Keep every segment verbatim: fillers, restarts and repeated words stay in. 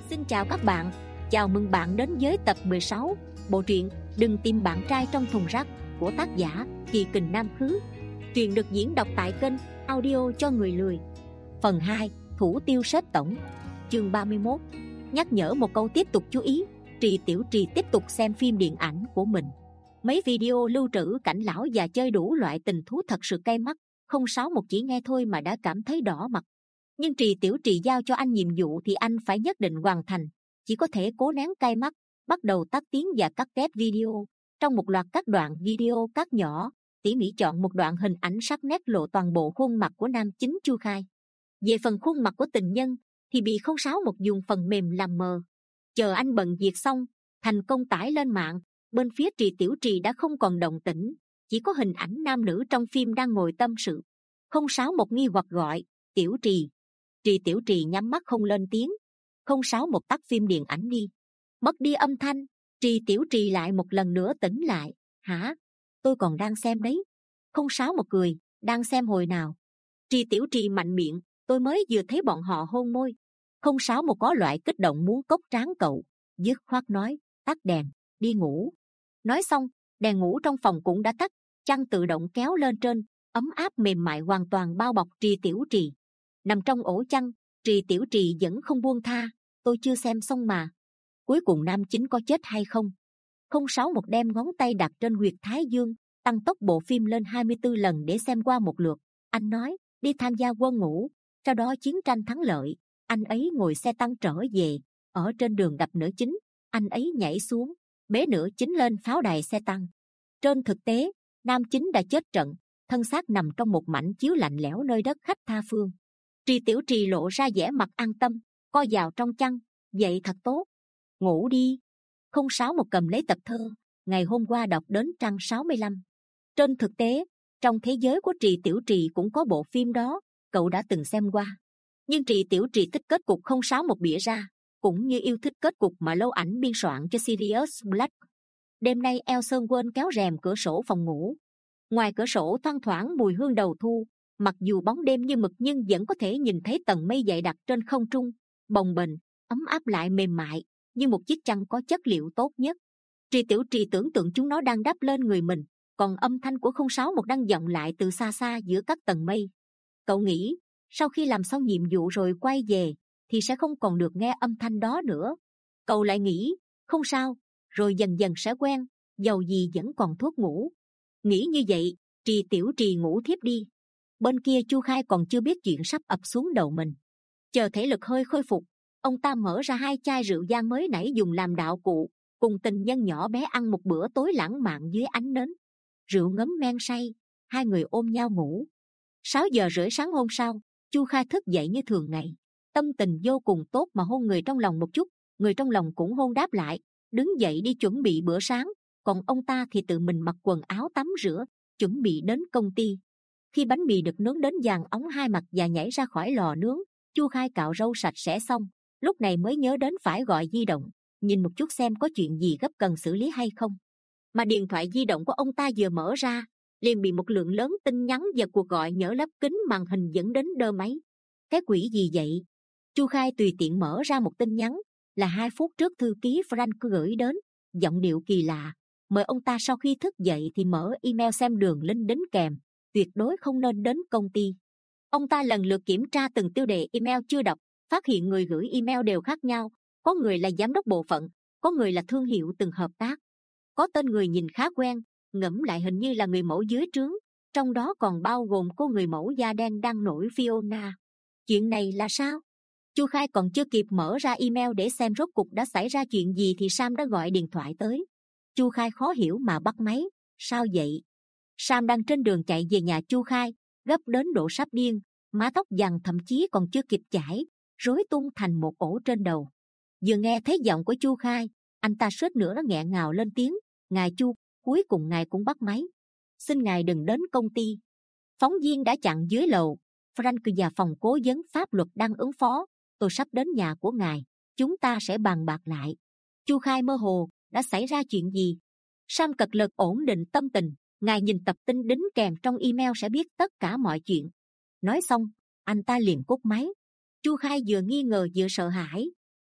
Xin chào các bạn, chào mừng bạn đến với tập mười sáu bộ truyện Đừng tìm bạn trai trong thùng rác của tác giả Kỳ Kình Nam Khứ. Truyện được diễn đọc tại kênh audio cho người lười. Phần hai, Thủ tiêu sếp tổng. Chương ba mươi mốt. Nhắc nhở một câu tiếp tục chú ý. Trì Tiểu Trì tiếp tục xem phim điện ảnh của mình. Mấy video lưu trữ cảnh lão già chơi đủ loại tình thú thật sự cay mắt. Không sáu một chỉ nghe thôi mà đã cảm thấy đỏ mặt. Nhưng Trì Tiểu Trì giao cho anh nhiệm vụ thì anh phải nhất định hoàn thành. Chỉ có thể cố nén cay mắt, bắt đầu tắt tiếng và cắt ghép video. Trong một loạt các đoạn video cắt nhỏ, tỉ mỉ chọn một đoạn hình ảnh sắc nét lộ toàn bộ khuôn mặt của nam chính Chu Khai. Về phần khuôn mặt của tình nhân thì bị không sáu một dùng phần mềm làm mờ. Chờ anh bận việc xong, thành công tải lên mạng, bên phía Trì Tiểu Trì đã không còn động tĩnh, chỉ có hình ảnh nam nữ trong phim đang ngồi tâm sự. Không sáu một nghi hoặc gọi Tiểu Trì. Trì Tiểu Trì nhắm mắt không lên tiếng. Không sáu một tắt phim điện ảnh đi. Mất đi âm thanh, Trì Tiểu Trì lại một lần nữa tỉnh lại. Hả? Tôi còn đang xem đấy. Không sáu một cười. Đang xem hồi nào? Trì Tiểu Trì mạnh miệng. Tôi mới vừa thấy bọn họ hôn môi. Không sáu một có loại kích động muốn cốc tráng cậu, dứt khoát nói tắt đèn, đi ngủ. Nói xong, đèn ngủ trong phòng cũng đã tắt, chăn tự động kéo lên trên, ấm áp mềm mại hoàn toàn bao bọc Trì Tiểu Trì. Nằm trong ổ chăn, Trì Tiểu Trì vẫn không buông tha. Tôi chưa xem xong mà. Cuối cùng nam chính có chết hay không? Không sáu một đem ngón tay đặt trên huyệt thái dương, tăng tốc bộ phim lên hai mươi tư lần để xem qua một lượt. Anh nói đi tham gia quân ngũ, sau đó chiến tranh thắng lợi. Anh ấy ngồi xe tăng trở về. Ở trên đường gặp nữ chính, anh ấy nhảy xuống, bế nữ chính lên pháo đài xe tăng. Trên thực tế, nam chính đã chết trận, thân xác nằm trong một mảnh chiếu lạnh lẽo nơi đất khách tha phương. Trì Tiểu Trì lộ ra vẻ mặt an tâm, co vào trong chăn. Vậy thật tốt. Ngủ đi. Không sáu một cầm lấy tập thơ ngày hôm qua đọc đến trang sáu mươi lăm. Trên thực tế, trong thế giới của Trì Tiểu Trì cũng có bộ phim đó, cậu đã từng xem qua. Nhưng Trì Tiểu Trì thích kết cục không sáu một bịa ra, cũng như yêu thích kết cục mà Lâu Ảnh biên soạn cho Sirius Black. Đêm nay Eo Sơn quên kéo rèm cửa sổ phòng ngủ. Ngoài cửa sổ thoang thoảng mùi hương đầu thu. Mặc dù bóng đêm như mực nhưng vẫn có thể nhìn thấy tầng mây dày đặc trên không trung, bồng bềnh, ấm áp lại mềm mại, như một chiếc chăn có chất liệu tốt nhất. Trì Tiểu Trì tưởng tượng chúng nó đang đáp lên người mình, còn âm thanh của không sáu một đang vọng lại từ xa xa giữa các tầng mây. Cậu nghĩ, sau khi làm xong nhiệm vụ rồi quay về, thì sẽ không còn được nghe âm thanh đó nữa. Cậu lại nghĩ, không sao, rồi dần dần sẽ quen, dầu gì vẫn còn thuốc ngủ. Nghĩ như vậy, Trì Tiểu Trì ngủ thiếp đi. Bên kia Chu Khai còn chưa biết chuyện sắp ập xuống đầu mình. Chờ thể lực hơi khôi phục, ông ta mở ra hai chai rượu vang mới nãy dùng làm đạo cụ, cùng tình nhân nhỏ bé ăn một bữa tối lãng mạn dưới ánh nến. Rượu ngấm men say, hai người ôm nhau ngủ. Sáu giờ rưỡi sáng hôm sau, Chu Khai thức dậy như thường ngày, tâm tình vô cùng tốt mà hôn người trong lòng một chút, người trong lòng cũng hôn đáp lại, đứng dậy đi chuẩn bị bữa sáng, còn ông ta thì tự mình mặc quần áo tắm rửa, chuẩn bị đến công ty. Khi bánh mì được nướng đến vàng óng hai mặt và nhảy ra khỏi lò nướng, Chu Khai cạo râu sạch sẽ xong, lúc này mới nhớ đến phải gọi di động, nhìn một chút xem có chuyện gì gấp cần xử lý hay không. Mà điện thoại di động của ông ta vừa mở ra, liền bị một lượng lớn tin nhắn và cuộc gọi nhỡ lấp kính màn hình dẫn đến đơ máy. Cái quỷ gì vậy? Chu Khai tùy tiện mở ra một tin nhắn, là hai phút trước thư ký Frank gửi đến, giọng điệu kỳ lạ, mời ông ta sau khi thức dậy thì mở email xem đường link đính kèm. Tuyệt đối không nên đến công ty. Ông ta lần lượt kiểm tra từng tiêu đề email chưa đọc, phát hiện người gửi email đều khác nhau. Có người là giám đốc bộ phận, có người là thương hiệu từng hợp tác, có tên người nhìn khá quen, ngẫm lại hình như là người mẫu dưới trướng, trong đó còn bao gồm cô người mẫu da đen đang nổi Fiona. Chuyện này là sao? Chu Khai còn chưa kịp mở ra email để xem rốt cục đã xảy ra chuyện gì thì Sam đã gọi điện thoại tới. Chu Khai khó hiểu mà bắt máy. Sao vậy? Sam đang trên đường chạy về nhà Chu Khai, gấp đến độ sắp điên, mái tóc vàng thậm chí còn chưa kịp chải, rối tung thành một ổ trên đầu. Vừa nghe thấy giọng của Chu Khai, anh ta suýt nữa nó nghẹn ngào lên tiếng. Ngài Chu, cuối cùng ngài cũng bắt máy. Xin ngài đừng đến công ty. Phóng viên đã chặn dưới lầu. Frank và phòng cố vấn pháp luật đang ứng phó. Tôi sắp đến nhà của ngài, chúng ta sẽ bàn bạc lại. Chu Khai mơ hồ, đã xảy ra chuyện gì? Sam cật lực ổn định tâm tình. Ngài nhìn tập tin đính kèm trong email sẽ biết tất cả mọi chuyện. Nói xong, anh ta liền cúp máy. Chu Khai vừa nghi ngờ vừa sợ hãi.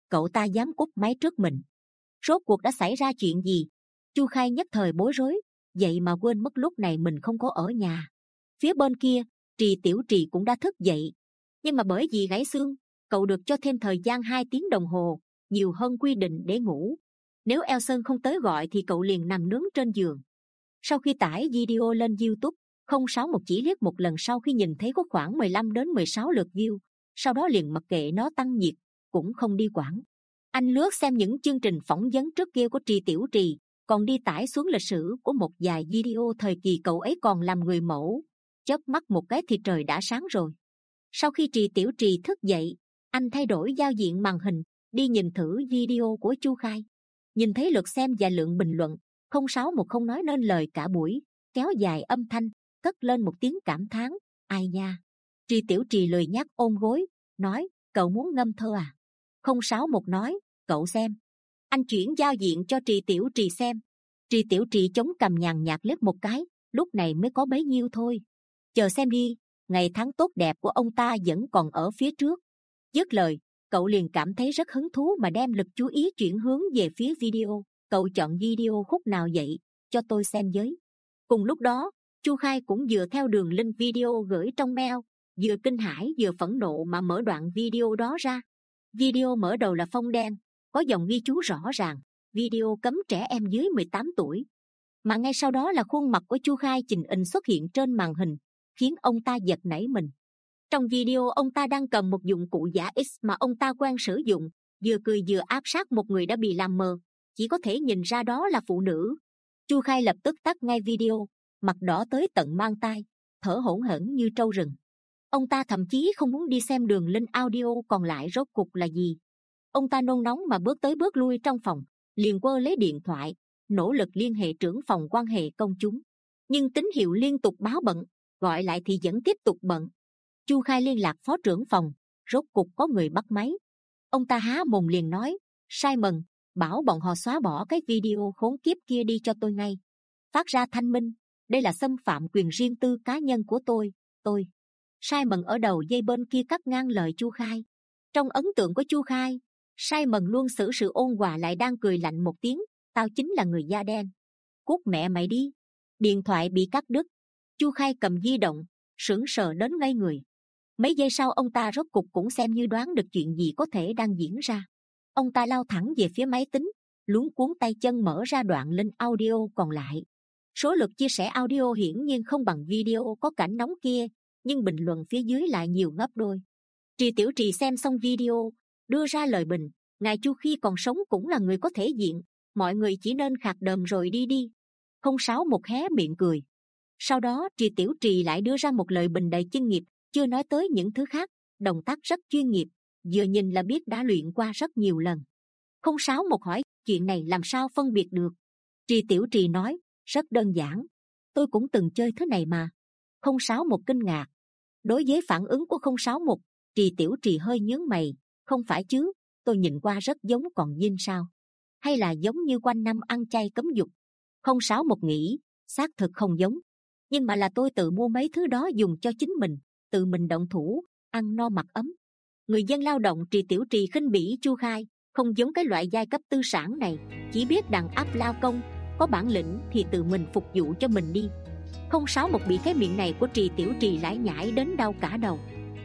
cậu ta dám cúp máy trước mình. Rốt cuộc đã xảy ra chuyện gì? Chu Khai nhất thời bối rối, vậy mà quên mất lúc này mình không có ở nhà. Phía bên kia, Trì Tiểu Trì cũng đã thức dậy, nhưng mà bởi vì gãy xương, cậu được cho thêm thời gian hai tiếng đồng hồ, nhiều hơn quy định để ngủ. Nếu Eo Sơn không tới gọi thì cậu liền nằm nướng trên giường. Sau khi tải video lên YouTube, không sáu một chỉ liếc một lần sau khi nhìn thấy có khoảng mười lăm đến mười sáu lượt view, sau đó liền mặc kệ nó tăng nhiệt, cũng không đi quản. Anh lướt xem những chương trình phỏng vấn trước kia của Trì Tiểu Trì, còn đi tải xuống lịch sử của một vài video thời kỳ cậu ấy còn làm người mẫu. Chớp mắt một cái thì trời đã sáng rồi. Sau khi Trì Tiểu Trì thức dậy, anh thay đổi giao diện màn hình, đi nhìn thử video của Chu Khai. Nhìn thấy lượt xem và lượng bình luận, không sáu một không nói nên lời cả buổi, kéo dài âm thanh, cất lên một tiếng cảm thán, ai nha. Trì Tiểu Trì lười nhác ôm gối, nói, cậu muốn ngâm thơ à? Không sáu một nói, cậu xem. Anh chuyển giao diện cho Trì Tiểu Trì xem. Trì Tiểu Trì chống cằm nhàn nhạt liếc một cái, lúc này mới có bấy nhiêu thôi. Chờ xem đi, ngày tháng tốt đẹp của ông ta vẫn còn ở phía trước. Dứt lời, cậu liền cảm thấy rất hứng thú mà đem lực chú ý chuyển hướng về phía video. Cậu chọn video khúc nào vậy, cho tôi xem với. Cùng lúc đó, Chu Khai cũng vừa theo đường link video gửi trong mail, vừa kinh hãi vừa phẫn nộ mà mở đoạn video đó ra. Video mở đầu là phông đen, có dòng ghi chú rõ ràng, video cấm trẻ em dưới mười tám tuổi. Mà ngay sau đó là khuôn mặt của Chu Khai chình in xuất hiện trên màn hình, khiến ông ta giật nảy mình. Trong video ông ta đang cầm một dụng cụ giả X mà ông ta quen sử dụng, vừa cười vừa áp sát một người đã bị làm mờ, chỉ có thể nhìn ra đó là phụ nữ. Chu Khai lập tức tắt ngay video, mặt đỏ tới tận mang tai, thở hổn hển như trâu rừng. Ông ta thậm chí không muốn đi xem đường link audio còn lại rốt cục là gì. Ông ta nôn nóng mà bước tới bước lui trong phòng, liền quơ lấy điện thoại, nỗ lực liên hệ trưởng phòng quan hệ công chúng, nhưng tín hiệu liên tục báo bận, gọi lại thì vẫn tiếp tục bận. Chu Khai liên lạc phó trưởng phòng, rốt cục có người bắt máy. Ông ta há mồm liền nói, Simon, bảo bọn họ xóa bỏ cái video khốn kiếp kia đi cho tôi ngay. Phát ra thanh minh, đây là xâm phạm quyền riêng tư cá nhân của tôi. Tôi. Simon ở đầu dây bên kia cắt ngang lời Chu Khai. Trong ấn tượng của Chu Khai, Simon luôn xử sự ôn hòa lại đang cười lạnh một tiếng, tao chính là người da đen. Cút mẹ mày đi. Điện thoại bị cắt đứt. Chu Khai cầm di động, sững sờ đến ngây người. Mấy giây sau ông ta rốt cục cũng xem như đoán được chuyện gì có thể đang diễn ra. Ông ta lao thẳng về phía máy tính, luống cuống tay chân mở ra đoạn link audio còn lại. Số lượt chia sẻ audio hiển nhiên không bằng video có cảnh nóng kia, nhưng bình luận phía dưới lại nhiều gấp đôi. Trì Tiểu Trì xem xong video, đưa ra lời bình, ngài Chu khi còn sống cũng là người có thể diện, mọi người chỉ nên khạc đờm rồi đi đi. Không sáu một hé miệng cười. Sau đó Trì Tiểu Trì lại đưa ra một lời bình đầy chuyên nghiệp, chưa nói tới những thứ khác, động tác rất chuyên nghiệp, vừa nhìn là biết đã luyện qua rất nhiều lần. Không sáu một hỏi, chuyện này làm sao phân biệt được? Trì Tiểu Trì nói, rất đơn giản, tôi cũng từng chơi thứ này mà. Không sáu một kinh ngạc. Đối với phản ứng của không sáu một, Trì Tiểu Trì hơi nhướng mày, không phải chứ, tôi nhìn qua rất giống còn dinh sao? Hay là giống như quanh năm ăn chay cấm dục? Không sáu một nghĩ, xác thực không giống, nhưng mà là tôi tự mua mấy thứ đó dùng cho chính mình, tự mình động thủ, ăn no mặc ấm. Người dân lao động Trì Tiểu Trì khinh bỉ Chu Khai, không giống cái loại giai cấp tư sản này, chỉ biết đàn áp lao công, có bản lĩnh thì tự mình phục vụ cho mình đi. Không sáu một bị cái miệng này của Trì Tiểu Trì lải nhải đến đau cả đầu.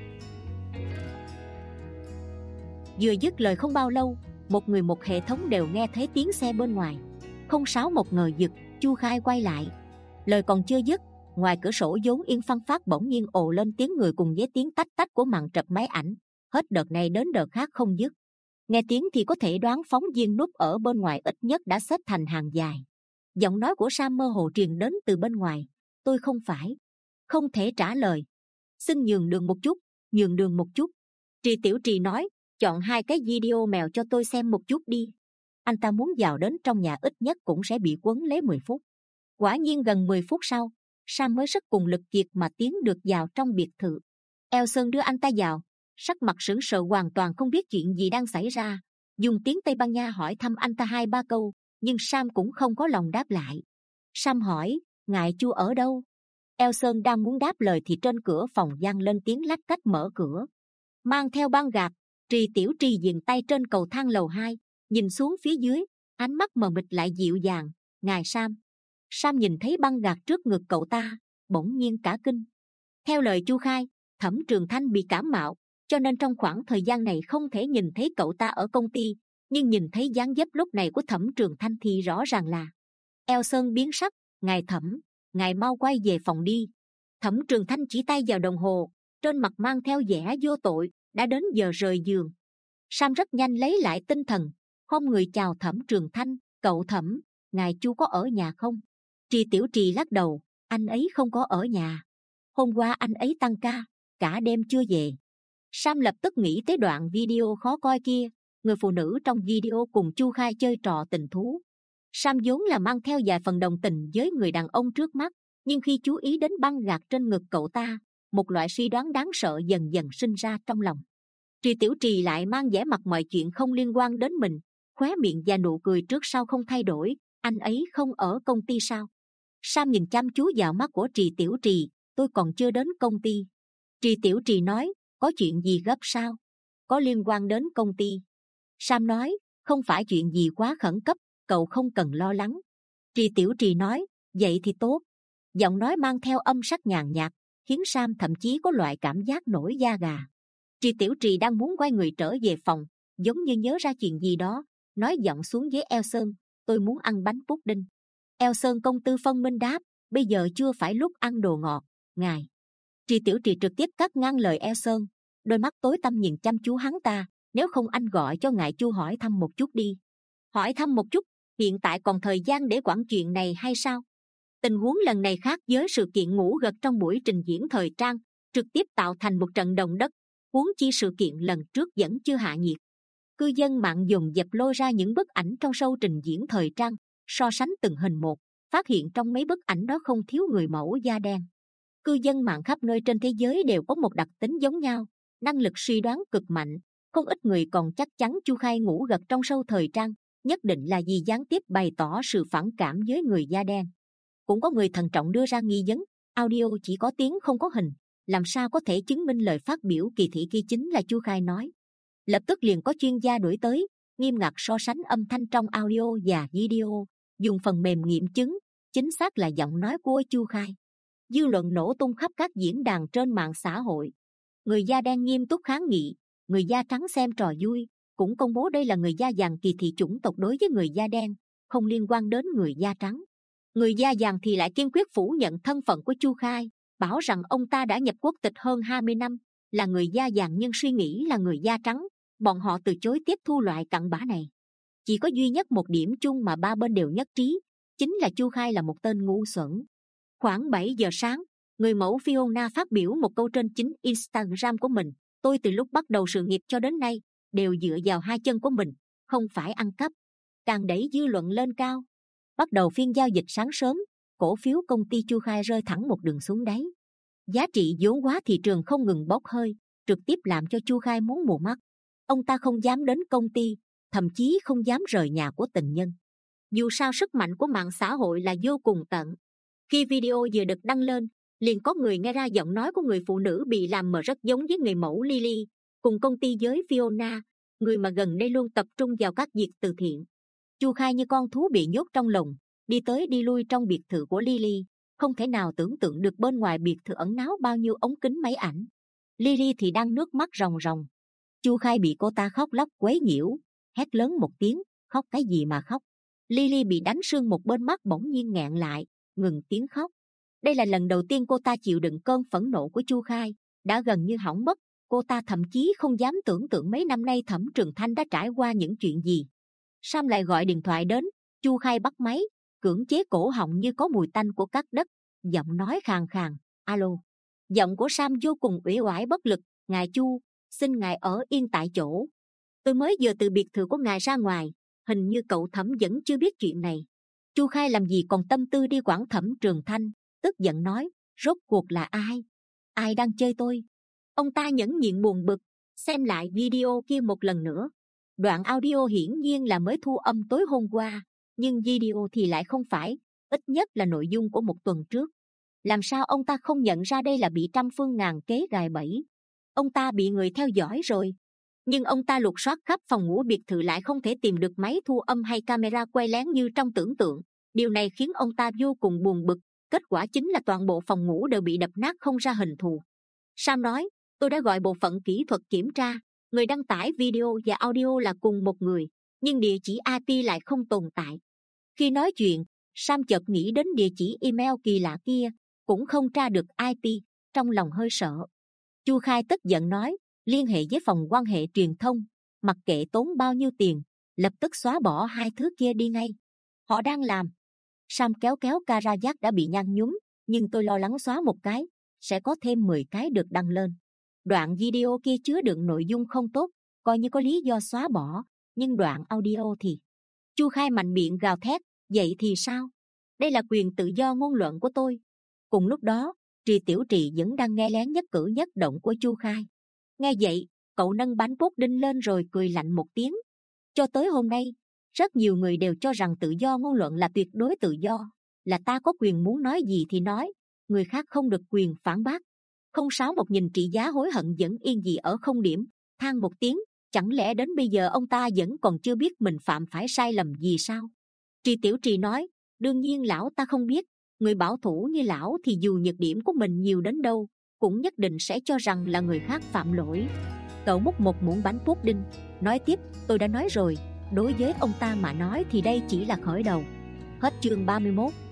Vừa dứt lời không bao lâu, một người một hệ thống đều nghe thấy tiếng xe bên ngoài. Không sáu một ngờ giật, Chu Khai quay lại. Lời còn chưa dứt, ngoài cửa sổ vốn yên phăng phát bỗng nhiên ồ lên tiếng người cùng với tiếng tách tách của màn trập máy ảnh, hết đợt này đến đợt khác không dứt. Nghe tiếng thì có thể đoán phóng viên núp ở bên ngoài ít nhất đã xếp thành hàng dài. Giọng nói của Sam mơ hồ truyền đến từ bên ngoài, tôi không phải. Không thể trả lời. Xin nhường đường một chút, nhường đường một chút. Trì Tiểu Trì nói, chọn hai cái video mèo cho tôi xem một chút đi. Anh ta muốn vào đến trong nhà ít nhất cũng sẽ bị quấn lấy mười phút. Quả nhiên gần mười phút sau, Sam mới sức cùng lực kiệt mà tiến được vào trong biệt thự. Eo Sơn đưa anh ta vào, sắc mặt sững sờ hoàn toàn không biết chuyện gì đang xảy ra, dùng tiếng Tây Ban Nha hỏi thăm anh ta hai ba câu, nhưng Sam cũng không có lòng đáp lại. Sam hỏi, ngài Chu ở đâu? Eo Sơn đang muốn đáp lời thì trên cửa phòng vang lên tiếng lách cách mở cửa, mang theo băng gạc. Trì Tiểu Trì dừng tay trên cầu thang lầu hai, nhìn xuống phía dưới, ánh mắt mờ mịt lại dịu dàng. Ngài Sam. Sam nhìn thấy băng gạc trước ngực cậu ta, bỗng nhiên cả kinh. Theo lời Chu Khai, Thẩm Trường Thanh bị cảm mạo, cho nên trong khoảng thời gian này không thể nhìn thấy cậu ta ở công ty, nhưng nhìn thấy dáng dấp lúc này của Thẩm Trường Thanh thì rõ ràng là. Eo Sơn biến sắc. Ngài Thẩm, ngài mau quay về phòng đi. Thẩm Trường Thanh chỉ tay vào đồng hồ, trên mặt mang theo vẻ vô tội. Đã đến giờ rời giường. Sam rất nhanh lấy lại tinh thần, không người chào Thẩm Trường Thanh. Cậu Thẩm, ngài Chu có ở nhà không? Trì Tiểu Trì lắc đầu. Anh ấy không có ở nhà. Hôm qua anh ấy tăng ca, cả đêm chưa về. Sam lập tức nghĩ tới đoạn video khó coi kia, người phụ nữ trong video cùng Chu Khai chơi trò tình thú. Sam vốn là mang theo vài phần đồng tình với người đàn ông trước mắt, nhưng khi chú ý đến băng gạc trên ngực cậu ta, một loại suy đoán đáng sợ dần dần sinh ra trong lòng. Trì Tiểu Trì lại mang vẻ mặt mọi chuyện không liên quan đến mình, khóe miệng và nụ cười trước sau không thay đổi. Anh ấy không ở công ty sao? Sam nhìn chăm chú vào mắt của Trì Tiểu Trì. Tôi còn chưa đến công ty. Trì Tiểu Trì nói. Có chuyện gì gấp sao? Có liên quan đến công ty. Sam nói. Không phải chuyện gì quá khẩn cấp, cậu không cần lo lắng. Trì Tiểu Trì nói. Vậy thì tốt. Giọng nói mang theo âm sắc nhàn nhạt, khiến Sam thậm chí có loại cảm giác nổi da gà. Trì Tiểu Trì đang muốn quay người trở về phòng, giống như nhớ ra chuyện gì đó, nói giọng xuống với Eo Sơn. Tôi muốn ăn bánh pudding. Eo Sơn công tư phân minh đáp. Bây giờ chưa phải lúc ăn đồ ngọt, ngài. Trì Tiểu Trì trực tiếp cắt ngang lời Eo Sơn, đôi mắt tối tăm nhìn chăm chú hắn ta. Nếu không anh gọi cho ngài Chu hỏi thăm một chút đi. Hỏi thăm một chút? Hiện tại còn thời gian để quản chuyện này hay sao? Tình huống lần này khác với sự kiện ngủ gật trong buổi trình diễn thời trang, trực tiếp tạo thành một trận động đất. Huống chi sự kiện lần trước vẫn chưa hạ nhiệt. Cư dân mạng dồn dập lôi ra những bức ảnh trong show trình diễn thời trang, so sánh từng hình một, phát hiện trong mấy bức ảnh đó không thiếu người mẫu da đen. Cư dân mạng khắp nơi trên thế giới đều có một đặc tính giống nhau, năng lực suy đoán cực mạnh. Không ít người còn chắc chắn Chu Khai ngủ gật trong show thời trang nhất định là vì gián tiếp bày tỏ sự phản cảm với người da đen. Cũng có người thận trọng đưa ra nghi vấn, audio chỉ có tiếng không có hình, làm sao có thể chứng minh lời phát biểu kỳ thị kia chính là Chu Khai nói. Lập tức liền có chuyên gia đuổi tới, nghiêm ngặt so sánh âm thanh trong audio và video, dùng phần mềm nghiệm chứng, chính xác là giọng nói của Chu Khai. Dư luận nổ tung khắp các diễn đàn trên mạng xã hội. Người da đen nghiêm túc kháng nghị, người da trắng xem trò vui, cũng công bố đây là người da vàng kỳ thị chủng tộc đối với người da đen, không liên quan đến người da trắng. Người da vàng thì lại kiên quyết phủ nhận thân phận của Chu Khai, bảo rằng ông ta đã nhập quốc tịch hơn hai mươi năm, là người da vàng nhưng suy nghĩ là người da trắng. Bọn họ từ chối tiếp thu loại cặn bã này. Chỉ có duy nhất một điểm chung mà ba bên đều nhất trí, chính là Chu Khai là một tên ngu xuẩn. Khoảng bảy giờ sáng, người mẫu Fiona phát biểu một câu trên chính Instagram của mình. Tôi từ lúc bắt đầu sự nghiệp cho đến nay đều dựa vào hai chân của mình, không phải ăn cắp. Càng đẩy dư luận lên cao. Bắt đầu phiên giao dịch sáng sớm, cổ phiếu công ty Chu Khai rơi thẳng một đường xuống đáy. Giá trị vốn hóa thị trường không ngừng bốc hơi, trực tiếp làm cho Chu Khai muốn mù mắt. Ông ta không dám đến công ty, thậm chí không dám rời nhà của tình nhân. Dù sao sức mạnh của mạng xã hội là vô cùng tận. Khi video vừa được đăng lên, liền có người nghe ra giọng nói của người phụ nữ bị làm mờ rất giống với người mẫu Lily, cùng công ty với Fiona, người mà gần đây luôn tập trung vào các việc từ thiện. Chu Khai như con thú bị nhốt trong lồng, đi tới đi lui trong biệt thự của Lily, không thể nào tưởng tượng được bên ngoài biệt thự ẩn náu bao nhiêu ống kính máy ảnh. Lily thì đang nước mắt ròng ròng. Chu Khai bị cô ta khóc lóc quấy nhiễu, hét lớn một tiếng, khóc cái gì mà khóc. Lily bị đánh sưng một bên mắt bỗng nhiên nghẹn lại, ngừng tiếng khóc. Đây là lần đầu tiên cô ta chịu đựng cơn phẫn nộ của Chu Khai, đã gần như hỏng mất. Cô ta thậm chí không dám tưởng tượng mấy năm nay Thẩm Trường Thanh đã trải qua những chuyện gì. Sam lại gọi điện thoại đến, Chu Khai bắt máy, cưỡng chế cổ họng như có mùi tanh của cát đất, giọng nói khàn khàn. Alo. Giọng của Sam vô cùng uể oải bất lực. Ngài Chu, xin ngài ở yên tại chỗ. Tôi mới vừa từ biệt thự của ngài ra ngoài, hình như cậu Thẩm vẫn chưa biết chuyện này. Chu Khai làm gì còn tâm tư đi quản Thẩm Trường Thanh, tức giận nói, rốt cuộc là ai? Ai đang chơi tôi? Ông ta nhẫn nhịn buồn bực, xem lại video kia một lần nữa. Đoạn audio hiển nhiên là mới thu âm tối hôm qua, nhưng video thì lại không phải, ít nhất là nội dung của một tuần trước. Làm sao ông ta không nhận ra đây là bị trăm phương ngàn kế gài bẫy? Ông ta bị người theo dõi rồi. Nhưng ông ta lục soát khắp phòng ngủ biệt thự lại không thể tìm được máy thu âm hay camera quay lén như trong tưởng tượng. Điều này khiến ông ta vô cùng buồn bực. Kết quả chính là toàn bộ phòng ngủ đều bị đập nát không ra hình thù. Sam nói, tôi đã gọi bộ phận kỹ thuật kiểm tra. Người đăng tải video và audio là cùng một người, nhưng địa chỉ i pê lại không tồn tại. Khi nói chuyện, Sam chợt nghĩ đến địa chỉ email kỳ lạ kia, cũng không tra được i pê, trong lòng hơi sợ. Chu Khai tức giận nói, liên hệ với phòng quan hệ truyền thông, mặc kệ tốn bao nhiêu tiền, lập tức xóa bỏ hai thứ kia đi ngay. Họ đang làm. Sam kéo kéo cara giác đã bị nhăn nhúm, nhưng tôi lo lắng xóa một cái, sẽ có thêm mười cái được đăng lên. Đoạn video kia chứa đựng nội dung không tốt, coi như có lý do xóa bỏ, nhưng đoạn audio thì... Chu Khai mạnh miệng gào thét, vậy thì sao? Đây là quyền tự do ngôn luận của tôi. Cùng lúc đó, Trì Tiểu Trì vẫn đang nghe lén nhất cử nhất động của Chu Khai. Nghe vậy, cậu nâng bánh pudding lên rồi cười lạnh một tiếng. Cho tới hôm nay, rất nhiều người đều cho rằng tự do ngôn luận là tuyệt đối tự do, là ta có quyền muốn nói gì thì nói, người khác không được quyền phản bác. Không sáu một nhìn trị giá hối hận vẫn yên dị ở không điểm, than một tiếng, chẳng lẽ đến bây giờ ông ta vẫn còn chưa biết mình phạm phải sai lầm gì sao? Trì Tiểu Trì nói, đương nhiên lão ta không biết, người bảo thủ như lão thì dù nhược điểm của mình nhiều đến đâu, cũng nhất định sẽ cho rằng là người khác phạm lỗi. Cậu múc một muỗng bánh pudding, nói tiếp, tôi đã nói rồi, đối với ông ta mà nói thì đây chỉ là khởi đầu. Hết chương ba mươi mốt.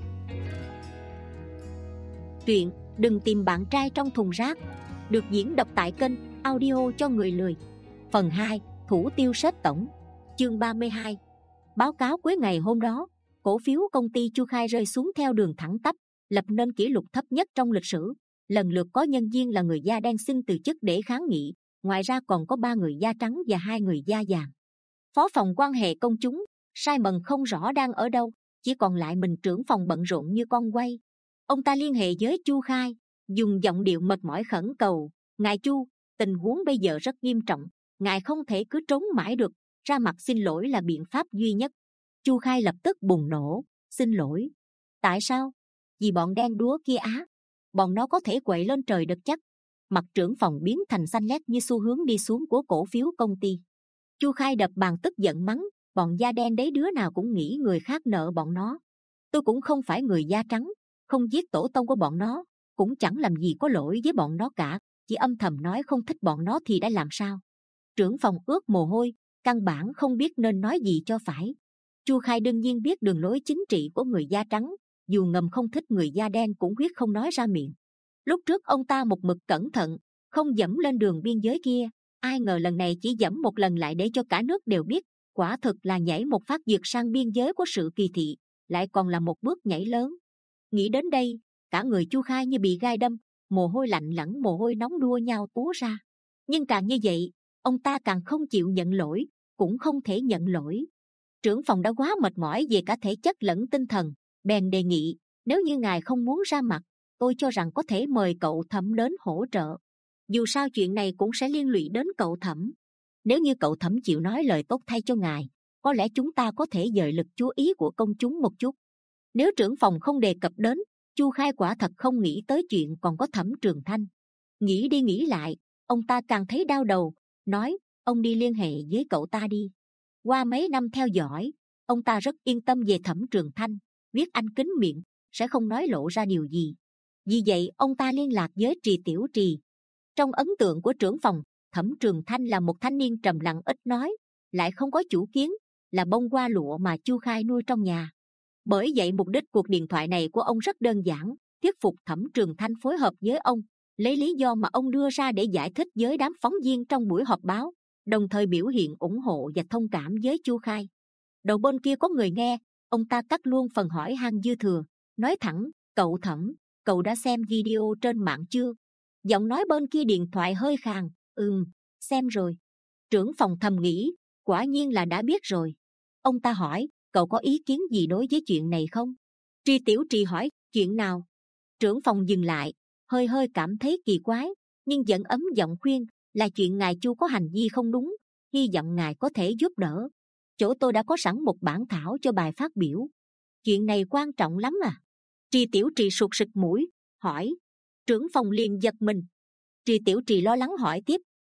Truyện Đừng tìm bạn trai trong thùng rác được diễn đọc tại kênh Audio cho người lười. Phần hai, Thủ tiêu sếp tổng. Chương ba mươi hai. Báo cáo cuối ngày hôm đó, cổ phiếu công ty Chu Khai rơi xuống theo đường thẳng tắp, lập nên kỷ lục thấp nhất trong lịch sử. Lần lượt có nhân viên là người da đen xin từ chức để kháng nghị, ngoài ra còn có ba người da trắng và hai người da vàng. Phó phòng quan hệ công chúng Simon không rõ đang ở đâu, chỉ còn lại mình trưởng phòng bận rộn như con quay. Ông ta liên hệ với Chu Khai, dùng giọng điệu mệt mỏi khẩn cầu, ngài Chu, tình huống bây giờ rất nghiêm trọng, ngài không thể cứ trốn mãi được, ra mặt xin lỗi là biện pháp duy nhất. Chu Khai lập tức bùng nổ, xin lỗi. Tại sao? Vì bọn đen đúa kia á, bọn nó có thể quậy lên trời đất chắc. Mặt trưởng phòng biến thành xanh lét như xu hướng đi xuống của cổ phiếu công ty. Chu Khai đập bàn tức giận mắng, bọn da đen đấy đứa nào cũng nghĩ người khác nợ bọn nó. Tôi cũng không phải người da trắng, không giết tổ tông của bọn nó, cũng chẳng làm gì có lỗi với bọn nó cả, chỉ âm thầm nói không thích bọn nó thì đã làm sao? Trưởng phòng ướt mồ hôi, căn bản không biết nên nói gì cho phải. Chu Khai đương nhiên biết đường lối chính trị của người da trắng, dù ngầm không thích người da đen cũng quyết không nói ra miệng. Lúc trước ông ta một mực cẩn thận, không dẫm lên đường biên giới kia, ai ngờ lần này chỉ dẫm một lần lại để cho cả nước đều biết, quả thực là nhảy một phát vượt sang biên giới của sự kỳ thị, lại còn là một bước nhảy lớn. Nghĩ đến đây, cả người Chu Khai như bị gai đâm, mồ hôi lạnh lẫn mồ hôi nóng đua nhau túa ra. Nhưng càng như vậy, ông ta càng không chịu nhận lỗi, cũng không thể nhận lỗi. Trưởng phòng đã quá mệt mỏi về cả thể chất lẫn tinh thần, bèn đề nghị, nếu như ngài không muốn ra mặt, tôi cho rằng có thể mời cậu Thẩm đến hỗ trợ. Dù sao chuyện này cũng sẽ liên lụy đến cậu Thẩm. Nếu như cậu Thẩm chịu nói lời tốt thay cho ngài, có lẽ chúng ta có thể dời lực chú ý của công chúng một chút. Nếu trưởng phòng không đề cập đến, Chu Khai quả thật không nghĩ tới chuyện còn có Thẩm Trường Thanh. Nghĩ đi nghĩ lại, ông ta càng thấy đau đầu, nói, ông đi liên hệ với cậu ta đi. Qua mấy năm theo dõi, ông ta rất yên tâm về Thẩm Trường Thanh, viết anh kín miệng, sẽ không nói lộ ra điều gì. Vì vậy ông ta liên lạc với Trì Tiểu Trì. Trong ấn tượng của trưởng phòng, Thẩm Trường Thanh là một thanh niên trầm lặng ít nói, lại không có chủ kiến, là bông hoa lụa mà Chu Khai nuôi trong nhà. Bởi vậy mục đích cuộc điện thoại này của ông rất đơn giản, thuyết phục Thẩm Trường Thanh phối hợp với ông, lấy lý do mà ông đưa ra để giải thích với đám phóng viên trong buổi họp báo, đồng thời biểu hiện ủng hộ và thông cảm với Chu Khai. Đầu bên kia có người nghe, ông ta cắt luôn phần hỏi han dư thừa, nói thẳng, cậu Thẩm, cậu đã xem video trên mạng chưa? Giọng nói bên kia điện thoại hơi khàn, ừm, xem rồi. Trưởng phòng thầm nghĩ, quả nhiên là đã biết rồi. Ông ta hỏi, cậu có ý kiến gì đối với chuyện này không? Tri Tiểu Trì hỏi, chuyện nào? Trưởng phòng dừng lại, hơi hơi cảm thấy kỳ quái, nhưng vẫn ấm giọng khuyên, là chuyện ngài Chu có hành vi không đúng, hy vọng ngài có thể giúp đỡ. Chỗ tôi đã có sẵn một bản thảo cho bài phát biểu. Chuyện này quan trọng lắm à? Tri Tiểu Trì sụt sịt mũi, hỏi. Trưởng phòng liền giật mình. Tri Tiểu Trì lo lắng hỏi tiếp,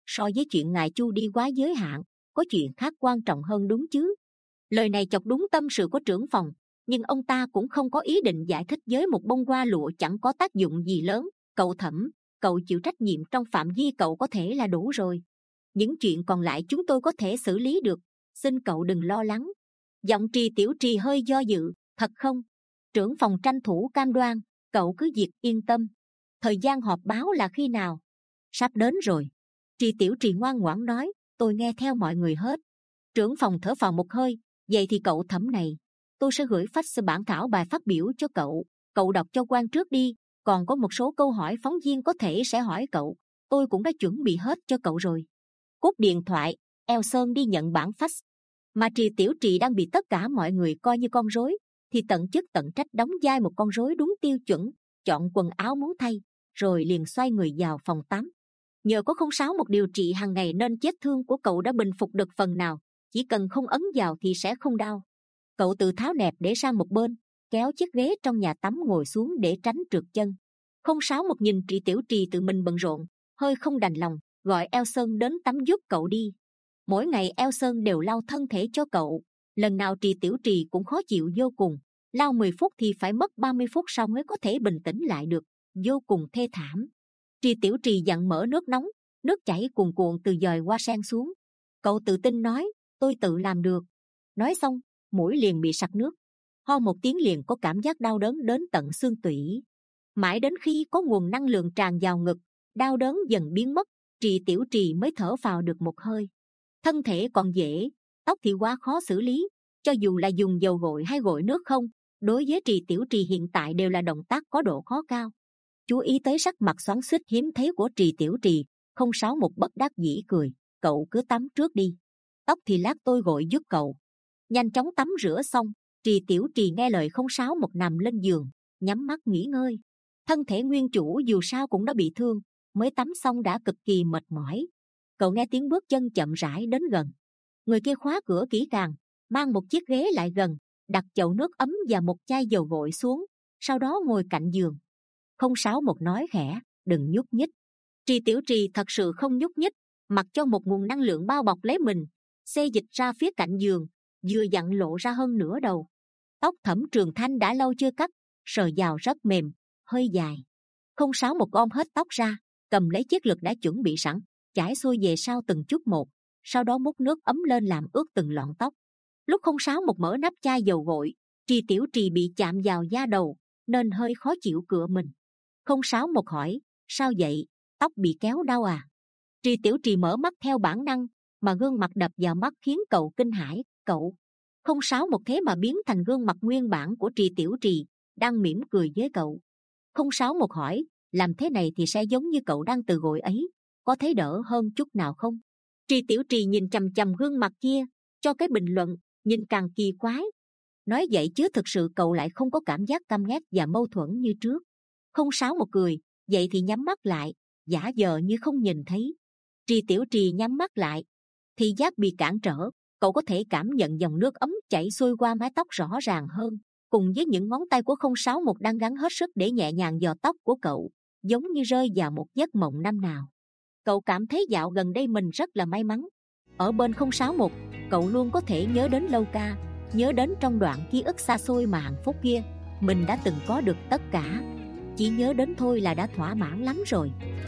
So với chuyện ngài Chu đi quá giới hạn, có chuyện khác quan trọng hơn đúng chứ? Lời này chọc đúng tâm sự của trưởng phòng, nhưng ông ta cũng không có ý định giải thích với một bông hoa lụa chẳng có tác dụng gì lớn. Cậu Thẩm, cậu chịu trách nhiệm trong phạm vi cậu có thể là đủ rồi. Những chuyện còn lại chúng tôi có thể xử lý được, xin cậu đừng lo lắng. Giọng Trì Tiểu Trì hơi do dự. Thật không? Trưởng phòng tranh thủ cam đoan. Cậu cứ việc yên tâm. Thời gian họp báo là khi nào? Sắp đến rồi. Trì Tiểu Trì ngoan ngoãn nói. Tôi nghe theo mọi người hết. Trưởng phòng thở phào một hơi. Vậy thì cậu Thẩm này, tôi sẽ gửi fax bản thảo bài phát biểu cho cậu. Cậu đọc cho quan trước đi. Còn có một số câu hỏi phóng viên có thể sẽ hỏi cậu. Tôi cũng đã chuẩn bị hết cho cậu rồi. Cúp điện thoại, Eo Sơn đi nhận bản fax. Mà Trì Tiểu Trì đang bị tất cả mọi người coi như con rối, thì tận chức tận trách đóng vai một con rối đúng tiêu chuẩn, chọn quần áo muốn thay, rồi liền xoay người vào phòng tắm. Nhờ có không sáu một điều trị hàng ngày nên vết thương của cậu đã bình phục được phần nào, chỉ cần không ấn vào thì sẽ không đau. Cậu tự tháo nẹp để sang một bên, kéo chiếc ghế trong nhà tắm ngồi xuống để tránh trượt chân. Không sáu một nhìn Trì Tiểu Trì tự mình bận rộn, hơi không đành lòng, gọi Eo Sơn đến tắm giúp cậu đi. Mỗi ngày Eo Sơn đều lau thân thể cho cậu, lần nào Trì Tiểu Trì cũng khó chịu vô cùng. Lau mười phút thì phải mất ba mươi phút sau mới có thể bình tĩnh lại được, vô cùng thê thảm. Trì Tiểu Trì dặn mở nước nóng, nước chảy cuồn cuộn từ dòi hoa sen xuống. Cậu tự tin nói, tôi tự làm được. Nói xong, mũi liền bị sặc nước. Ho một tiếng liền có cảm giác đau đớn đến tận xương tủy. Mãi đến khi có nguồn năng lượng tràn vào ngực, đau đớn dần biến mất, Trì Tiểu Trì mới thở phào được một hơi. Thân thể còn dễ, tóc thì quá khó xử lý. Cho dù là dùng dầu gội hay gội nước không, đối với Trì Tiểu Trì hiện tại đều là động tác có độ khó cao. Chú ý tới sắc mặt xoắn xít hiếm thấy của Trì Tiểu Trì, không sáu một bất đắc dĩ cười. Cậu cứ tắm trước đi, tóc thì lát tôi gội giúp cậu. Nhanh chóng tắm rửa xong, Trì Tiểu Trì nghe lời không sáu một nằm lên giường, nhắm mắt nghỉ ngơi. Thân thể nguyên chủ dù sao cũng đã bị thương, mới tắm xong đã cực kỳ mệt mỏi. Cậu nghe tiếng bước chân chậm rãi đến gần. Người kia khóa cửa kỹ càng, mang một chiếc ghế lại gần, đặt chậu nước ấm và một chai dầu gội xuống, sau đó ngồi cạnh giường. Không sáu một nói khẽ, đừng nhúc nhích. Trì Tiểu Trì thật sự không nhúc nhích, mặc cho một nguồn năng lượng bao bọc lấy mình, xê dịch ra phía cạnh giường, vừa dặn lộ ra hơn nửa đầu. Tóc Thẩm Trường Thanh đã lâu chưa cắt, sờ vào rất mềm, hơi dài. Không sáu một gom hết tóc ra, cầm lấy chiếc lược đã chuẩn bị sẵn, chải xuôi về sau từng chút một, sau đó múc nước ấm lên làm ướt từng lọn tóc. Lúc không sáu một mở nắp chai dầu gội, Trì Tiểu Trì bị chạm vào da đầu nên hơi khó chịu cựa mình. Không sáu một hỏi, sao vậy, tóc bị kéo đau à? Trì Tiểu Trì mở mắt theo bản năng, mà gương mặt đập vào mắt khiến cậu kinh hãi. Cậu không sáu một thế mà biến thành gương mặt nguyên bản của Trì Tiểu Trì, đang mỉm cười với cậu. Không sáu một hỏi, làm thế này thì sẽ giống như cậu đang tự gội ấy, có thấy đỡ hơn chút nào không? Trì Tiểu Trì nhìn chằm chằm gương mặt kia, cho cái bình luận, nhìn càng kỳ quái. Nói vậy chứ thực sự cậu lại không có cảm giác căm ghét và mâu thuẫn như trước. Không sáu một cười, vậy thì nhắm mắt lại, giả vờ như không nhìn thấy. Trì Tiểu Trì nhắm mắt lại, thị giác bị cản trở, cậu có thể cảm nhận dòng nước ấm chảy xuôi qua mái tóc rõ ràng hơn, cùng với những ngón tay của không sáu một đang gắng hết sức để nhẹ nhàng dò tóc của cậu, giống như rơi vào một giấc mộng năm nào. Cậu cảm thấy dạo gần đây mình rất là may mắn. Ở bên không sáu một, cậu luôn có thể nhớ đến Lâu Ca, nhớ đến trong đoạn ký ức xa xôi mà hạnh phúc kia, mình đã từng có được tất cả. Chỉ nhớ đến thôi là đã thỏa mãn lắm rồi.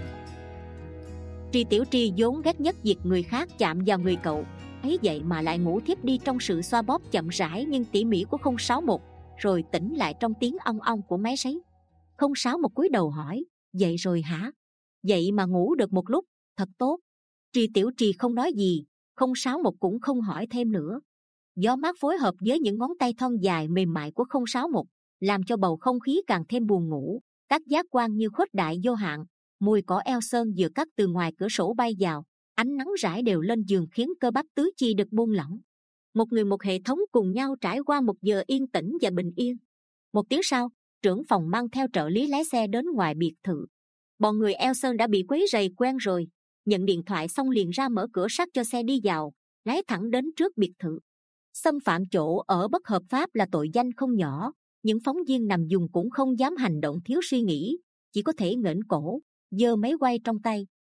Trì Tiểu Trì vốn ghét nhất việc người khác chạm vào người cậu, ấy vậy mà lại ngủ thiếp đi trong sự xoa bóp chậm rãi nhưng tỉ mỉ của không sáu một, rồi tỉnh lại trong tiếng ong ong của máy sấy. Không sáu một cúi đầu hỏi, vậy rồi hả? Vậy mà ngủ được một lúc, thật tốt. Trì Tiểu Trì không nói gì, không sáu một cũng không hỏi thêm nữa. Gió mát phối hợp với những ngón tay thon dài mềm mại của không sáu một, làm cho bầu không khí càng thêm buồn ngủ. Các giác quan như khuếch đại vô hạn. Mùi cỏ eo sơn vừa cắt từ ngoài cửa sổ bay vào, ánh nắng rải đều lên giường khiến cơ bắp tứ chi được buông lỏng. Một người một hệ thống cùng nhau trải qua một giờ yên tĩnh và bình yên. Một tiếng sau, trưởng phòng mang theo trợ lý lái xe đến ngoài biệt thự. Bọn người eo sơn đã bị quấy rầy quen rồi, nhận điện thoại xong liền ra mở cửa sắt cho xe đi vào, lái thẳng đến trước biệt thự. Xâm phạm chỗ ở bất hợp pháp là tội danh không nhỏ, những phóng viên nằm dùng cũng không dám hành động thiếu suy nghĩ, chỉ có thể nghển cổ, giơ máy quay trong tay,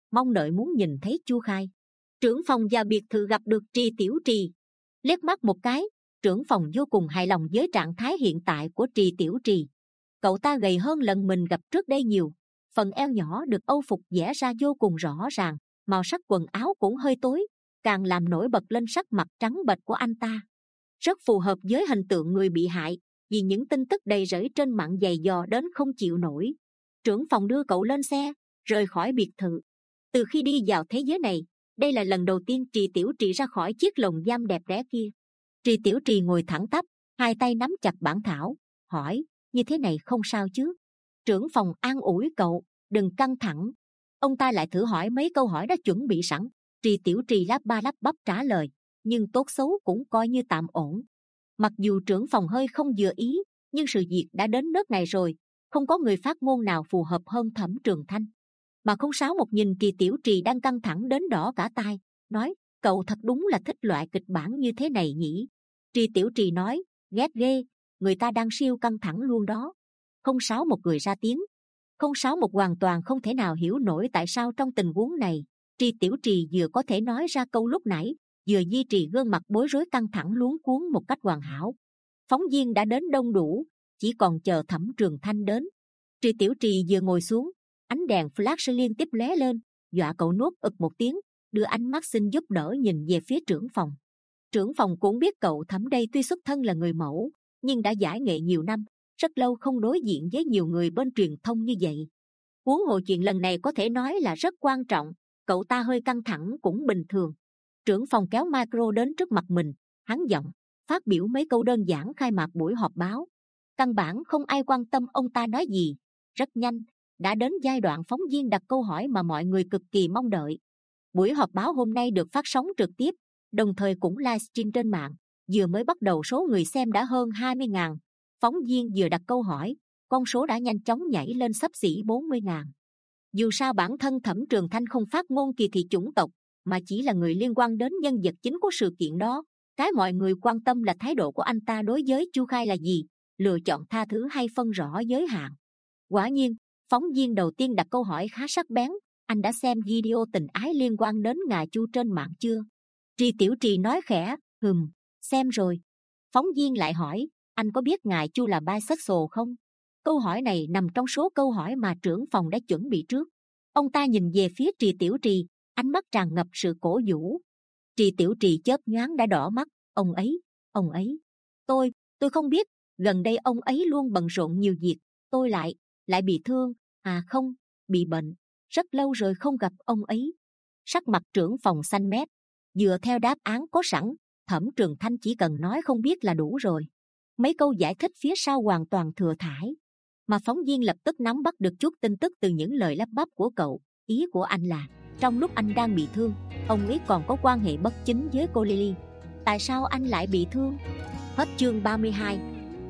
mong đợi muốn nhìn thấy Chu Khai. Trưởng phòng và biệt thự gặp được Tri Tiểu Trì. Liếc mắt một cái, trưởng phòng vô cùng hài lòng với trạng thái hiện tại của Tri Tiểu Trì. Cậu ta gầy hơn lần mình gặp trước đây nhiều, phần eo nhỏ được âu phục vẽ ra vô cùng rõ ràng, màu sắc quần áo cũng hơi tối, càng làm nổi bật lên sắc mặt trắng bệch của anh ta. Rất phù hợp với hình tượng người bị hại, vì những tin tức đầy rẫy trên mạng dày dò đến không chịu nổi. Trưởng phòng đưa cậu lên xe, rời khỏi biệt thự. Từ khi đi vào thế giới này, đây là lần đầu tiên Trì Tiểu Trì ra khỏi chiếc lồng giam đẹp đẽ kia. Trì Tiểu Trì ngồi thẳng tắp, hai tay nắm chặt bản thảo, hỏi, như thế này không sao chứ? Trưởng phòng an ủi cậu, đừng căng thẳng. Ông ta lại thử hỏi mấy câu hỏi đã chuẩn bị sẵn. Trì Tiểu Trì lắp ba lắp bắp trả lời, nhưng tốt xấu cũng coi như tạm ổn. Mặc dù trưởng phòng hơi không vừa ý, nhưng sự việc đã đến nước này rồi, không có người phát ngôn nào phù hợp hơn Thẩm Trường Thanh. Mà không sáu một nhìn Trì Tiểu Trì đang căng thẳng đến đỏ cả tai, nói, cậu thật đúng là thích loại kịch bản như thế này nhỉ? Trì Tiểu Trì nói, ghét ghê, người ta đang siêu căng thẳng luôn đó. Không sáu một người ra tiếng. Không sáu một hoàn toàn không thể nào hiểu nổi tại sao trong tình huống này, Trì Tiểu Trì vừa có thể nói ra câu lúc nãy, vừa duy trì gương mặt bối rối căng thẳng luống cuống một cách hoàn hảo. Phóng viên đã đến đông đủ, chỉ còn chờ Thẩm Trường Thanh đến. Trì Tiểu Trì vừa ngồi xuống, ánh đèn flash liên tiếp lóe lên, dọa cậu nuốt ực một tiếng, đưa ánh mắt xin giúp đỡ nhìn về phía trưởng phòng. Trưởng phòng cũng biết cậu Thẩm đây tuy xuất thân là người mẫu, nhưng đã giải nghệ nhiều năm, rất lâu không đối diện với nhiều người bên truyền thông như vậy. Huống hồ chuyện lần này có thể nói là rất quan trọng, cậu ta hơi căng thẳng cũng bình thường. Trưởng phòng kéo micro đến trước mặt mình, hắn giọng, phát biểu mấy câu đơn giản khai mạc buổi họp báo. Căn bản không ai quan tâm ông ta nói gì. Rất nhanh, đã đến giai đoạn phóng viên đặt câu hỏi mà mọi người cực kỳ mong đợi. Buổi họp báo hôm nay được phát sóng trực tiếp, đồng thời cũng livestream trên mạng. Vừa mới bắt đầu số người xem đã hơn hai mươi nghìn. Phóng viên vừa đặt câu hỏi, con số đã nhanh chóng nhảy lên xấp xỉ bốn mươi nghìn. Dù sao bản thân Thẩm Trường Thanh không phát ngôn kỳ thị chủng tộc, mà chỉ là người liên quan đến nhân vật chính của sự kiện đó. Cái mọi người quan tâm là thái độ của anh ta đối với Chu Khai là gì, lựa chọn tha thứ hay phân rõ giới hạn. Quả nhiên, phóng viên đầu tiên đặt câu hỏi khá sắc bén, anh đã xem video tình ái liên quan đến ngài Chu trên mạng chưa? Trì Tiểu Trì nói khẽ, hừm, xem rồi. Phóng viên lại hỏi, anh có biết ngài Chu là bisexual không? Câu hỏi này nằm trong số câu hỏi mà trưởng phòng đã chuẩn bị trước. Ông ta nhìn về phía Trì Tiểu Trì, ánh mắt tràn ngập sự cổ vũ. Trì Tiểu Trì chớp nhoáng đã đỏ mắt, ông ấy, ông ấy, tôi, tôi không biết, gần đây ông ấy luôn bận rộn nhiều việc, tôi lại, lại bị thương, à không, bị bệnh, rất lâu rồi không gặp ông ấy. Sắc mặt trưởng phòng xanh mét, dựa theo đáp án có sẵn, Thẩm Trường Thanh chỉ cần nói không biết là đủ rồi. Mấy câu giải thích phía sau hoàn toàn thừa thãi, mà phóng viên lập tức nắm bắt được chút tin tức từ những lời lắp bắp của cậu. Ý của anh là, trong lúc anh đang bị thương, ông ấy còn có quan hệ bất chính với cô Lily. Tại sao anh lại bị thương? Hết chương ba mươi hai.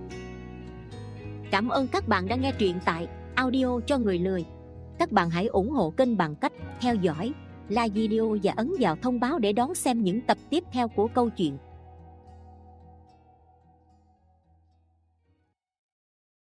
Cảm ơn các bạn đã nghe truyện tại Audio cho người lười. Các bạn hãy ủng hộ kênh bằng cách theo dõi, like video và ấn vào thông báo để đón xem những tập tiếp theo của câu chuyện.